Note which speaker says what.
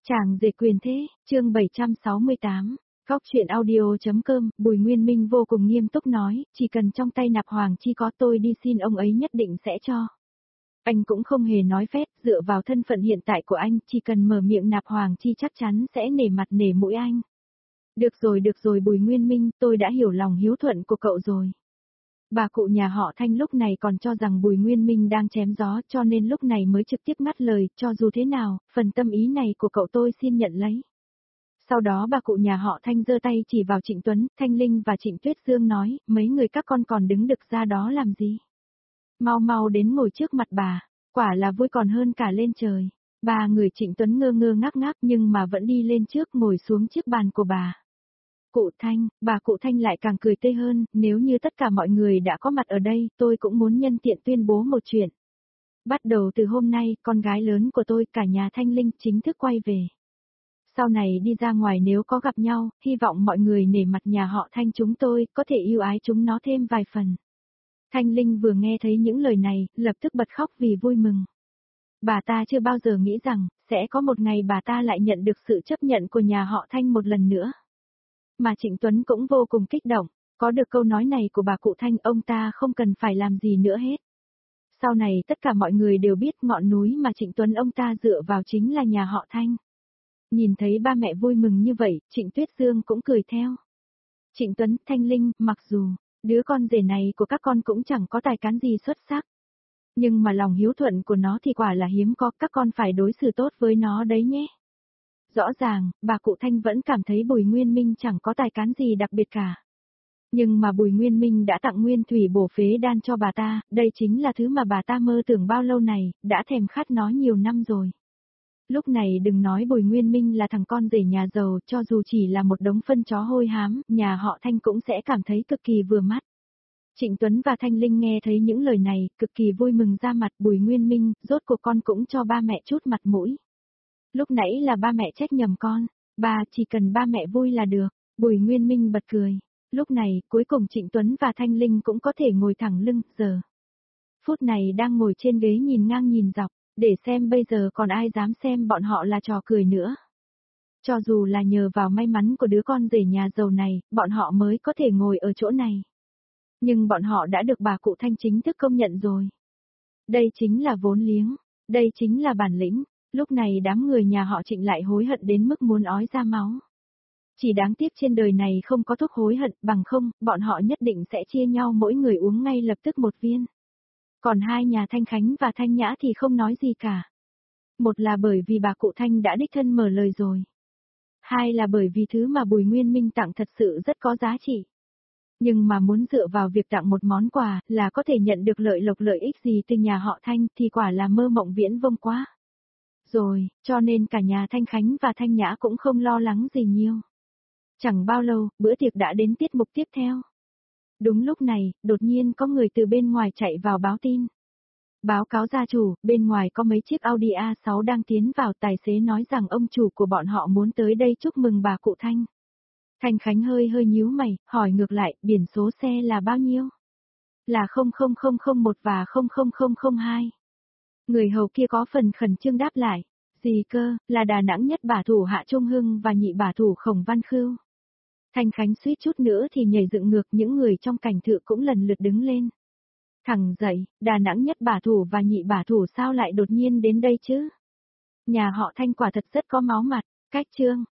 Speaker 1: Chàng rể quyền thế, chương 768, góc chuyện audio.com, Bùi Nguyên Minh vô cùng nghiêm túc nói, chỉ cần trong tay Nạp Hoàng Chi có tôi đi xin ông ấy nhất định sẽ cho. Anh cũng không hề nói phét, dựa vào thân phận hiện tại của anh, chỉ cần mở miệng Nạp Hoàng Chi chắc chắn sẽ nể mặt nể mũi anh. Được rồi Bùi Nguyên Minh, tôi đã hiểu lòng hiếu thuận của cậu rồi. Bà cụ nhà họ Thanh lúc này còn cho rằng Bùi Nguyên Minh đang chém gió cho nên lúc này mới trực tiếp ngắt lời, cho dù thế nào, phần tâm ý này của cậu tôi xin nhận lấy. Sau đó bà cụ nhà họ Thanh giơ tay chỉ vào Trịnh Tuấn, Thanh Linh và Trịnh Tuyết Dương nói, mấy người các con còn đứng đực ra đó làm gì? Mau đến ngồi trước mặt bà, quả là vui còn hơn cả lên trời. Ba người Trịnh Tuấn ngơ ngơ ngác ngác nhưng mà vẫn đi lên trước ngồi xuống chiếc bàn của bà. Cụ Thanh, bà cụ Thanh lại càng cười tươi hơn, nếu như tất cả mọi người đã có mặt ở đây, tôi cũng muốn nhân tiện tuyên bố một chuyện. Bắt đầu từ hôm nay, con gái lớn của tôi, cả nhà Thanh Linh, chính thức quay về. Sau này đi ra ngoài nếu có gặp nhau, hy vọng mọi người nể mặt nhà họ Thanh chúng tôi, có thể yêu ái chúng nó thêm vài phần. Thanh Linh vừa nghe thấy những lời này, lập tức bật khóc vì vui mừng. Bà ta chưa bao giờ nghĩ rằng, sẽ có một ngày bà ta lại nhận được sự chấp nhận của nhà họ Thanh một lần nữa. Mà Trịnh Tuấn cũng vô cùng kích động, có được câu nói này của bà cụ Thanh ông ta không cần phải làm gì nữa hết. Sau này tất cả mọi người đều biết ngọn núi mà Trịnh Tuấn ông ta dựa vào chính là nhà họ Thanh. Nhìn thấy ba mẹ vui mừng như vậy, Trịnh Tuyết Dương cũng cười theo. Trịnh Tuấn, Thanh Linh, mặc dù, đứa con rể này của các con cũng chẳng có tài cán gì xuất sắc. Nhưng mà lòng hiếu thuận của nó thì quả là hiếm có, các con phải đối xử tốt với nó đấy nhé. Rõ ràng, bà cụ Thanh vẫn cảm thấy Bùi Nguyên Minh chẳng có tài cán gì đặc biệt cả. Nhưng mà Bùi Nguyên Minh đã tặng nguyên thủy bổ phế đan cho bà ta, đây chính là thứ mà bà ta mơ tưởng bao lâu này, đã thèm khát nó nhiều năm rồi. Lúc này đừng nói Bùi Nguyên Minh là thằng con rể nhà giàu, cho dù chỉ là một đống phân chó hôi hám, nhà họ Thanh cũng sẽ cảm thấy cực kỳ vừa mắt. Trịnh Tuấn và Thanh Linh nghe thấy những lời này, cực kỳ vui mừng ra mặt. Bùi Nguyên Minh, rốt cuộc con cũng cho ba mẹ chút mặt mũi. Lúc nãy là ba mẹ trách nhầm con, chỉ cần ba mẹ vui là được. Bùi Nguyên Minh bật cười. Lúc này, cuối cùng Trịnh Tuấn và Thanh Linh cũng có thể ngồi thẳng lưng, giờ. Phút này đang ngồi trên ghế nhìn ngang nhìn dọc, để xem bây giờ còn ai dám xem bọn họ là trò cười nữa. Cho dù là nhờ vào may mắn của đứa con rể nhà giàu này, bọn họ mới có thể ngồi ở chỗ này. Nhưng bọn họ đã được bà cụ Thanh chính thức công nhận rồi. Đây chính là vốn liếng, đây chính là bản lĩnh. Lúc này đám người nhà họ Trịnh lại hối hận đến mức muốn ói ra máu. Chỉ đáng tiếc trên đời này không có thuốc hối hận, bằng không, bọn họ nhất định sẽ chia nhau mỗi người uống ngay lập tức một viên. Còn hai nhà Thanh Khánh và Thanh Nhã thì không nói gì cả. Một là bởi vì bà cụ Thanh đã đích thân mở lời rồi. Hai là bởi vì thứ mà Bùi Nguyên Minh tặng thật sự rất có giá trị. Nhưng mà muốn dựa vào việc tặng một món quà là có thể nhận được lợi ích gì từ nhà họ Thanh thì quả là mơ mộng viễn vông quá. Rồi, cho nên cả nhà Thanh Khánh và Thanh Nhã cũng không lo lắng gì nhiều. Chẳng bao lâu, bữa tiệc đã đến tiết mục tiếp theo. Đúng lúc này, đột nhiên có người từ bên ngoài chạy vào báo tin. Báo cáo gia chủ, bên ngoài có mấy chiếc Audi A6 đang tiến vào, tài xế nói rằng ông chủ của bọn họ muốn tới đây chúc mừng bà cụ Thanh. Thanh Khánh hơi nhíu mày, hỏi ngược lại, biển số xe là bao nhiêu? Là 00001 và 00002. Người hầu kia có phần khẩn trương đáp lại. Gì cơ, là Đà Nẵng nhất bả thủ Hạ Trung Hưng và nhị bả thủ Khổng Văn Khưu. Thanh Khánh suýt chút nữa thì nhảy dựng ngược, những người trong cảnh thự cũng lần lượt đứng lên. Thẳng dậy, Đà Nẵng nhất bả thủ và nhị bả thủ sao lại đột nhiên đến đây chứ? Nhà họ Thanh quả thật rất có máu mặt, cách chương.